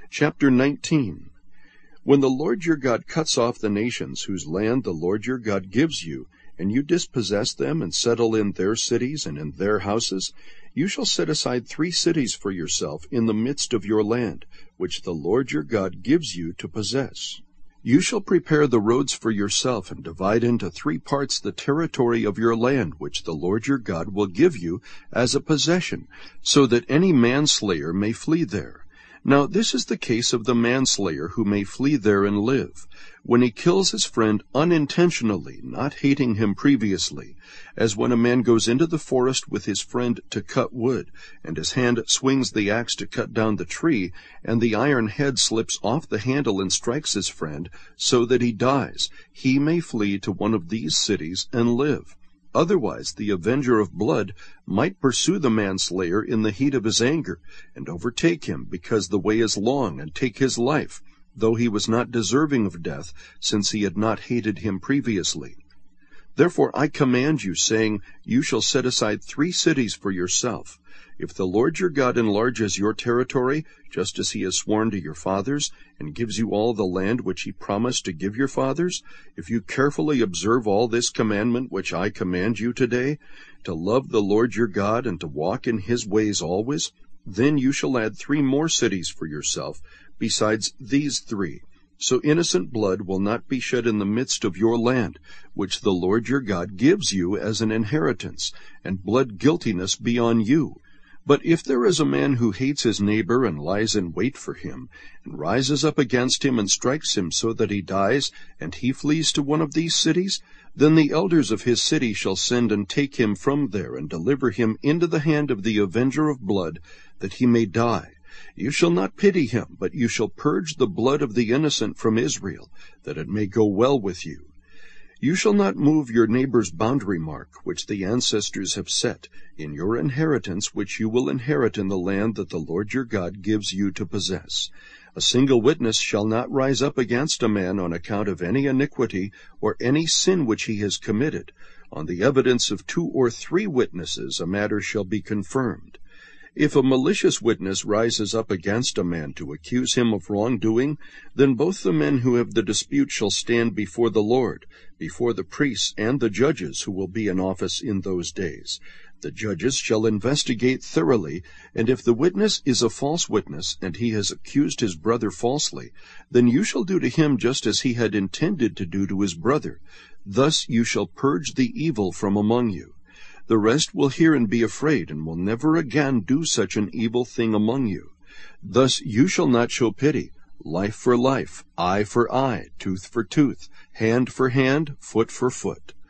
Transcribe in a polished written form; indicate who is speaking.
Speaker 1: Chapter 19. When the Lord your God cuts off the nations whose land the Lord your God gives you, and you dispossess them and settle in their cities and in their houses, you shall set aside 3 cities for yourself in the midst of your land, which the Lord your God gives you to possess. You shall prepare the roads for yourself and divide into 3 parts the territory of your land, which the Lord your God will give you as a possession, so that any manslayer may flee there. Now this is the case of the manslayer who may flee there and live, when he kills his friend unintentionally, not hating him previously, as when a man goes into the forest with his friend to cut wood, and his hand swings the axe to cut down the tree, and the iron head slips off the handle and strikes his friend, so that he dies. He may flee to one of these cities and live. Otherwise the avenger of blood might pursue the manslayer in the heat of his anger, and overtake him, because the way is long, and take his life, though he was not deserving of death, since he had not hated him previously. Therefore I command you, saying, you shall set aside 3 cities for yourself. If the Lord your God enlarges your territory, just as he has sworn to your fathers, and gives you all the land which he promised to give your fathers, if you carefully observe all this commandment which I command you today, to love the Lord your God and to walk in his ways always, then you shall add 3 more cities for yourself, besides these 3. So innocent blood will not be shed in the midst of your land, which the Lord your God gives you as an inheritance, and blood guiltiness be on you. But if there is a man who hates his neighbor and lies in wait for him, and rises up against him and strikes him so that he dies, and he flees to one of these cities, then the elders of his city shall send and take him from there, and deliver him into the hand of the avenger of blood, that he may die. You shall not pity him, but you shall purge the blood of the innocent from Israel, that it may go well with you. You shall not move your neighbor's boundary mark, which the ancestors have set, in your inheritance which you will inherit in the land that the Lord your God gives you to possess. A single witness shall not rise up against a man on account of any iniquity or any sin which he has committed. On the evidence of 2 or 3 witnesses a matter shall be confirmed. If a malicious witness rises up against a man to accuse him of wrongdoing, then both the men who have the dispute shall stand before the Lord, before the priests and the judges who will be in office in those days. The judges shall investigate thoroughly, and if the witness is a false witness, and he has accused his brother falsely, then you shall do to him just as he had intended to do to his brother. Thus you shall purge the evil from among you. The rest will hear and be afraid, and will never again do such an evil thing among you. Thus you shall not show pity, life for life, eye for eye, tooth for tooth, hand for hand, foot for foot.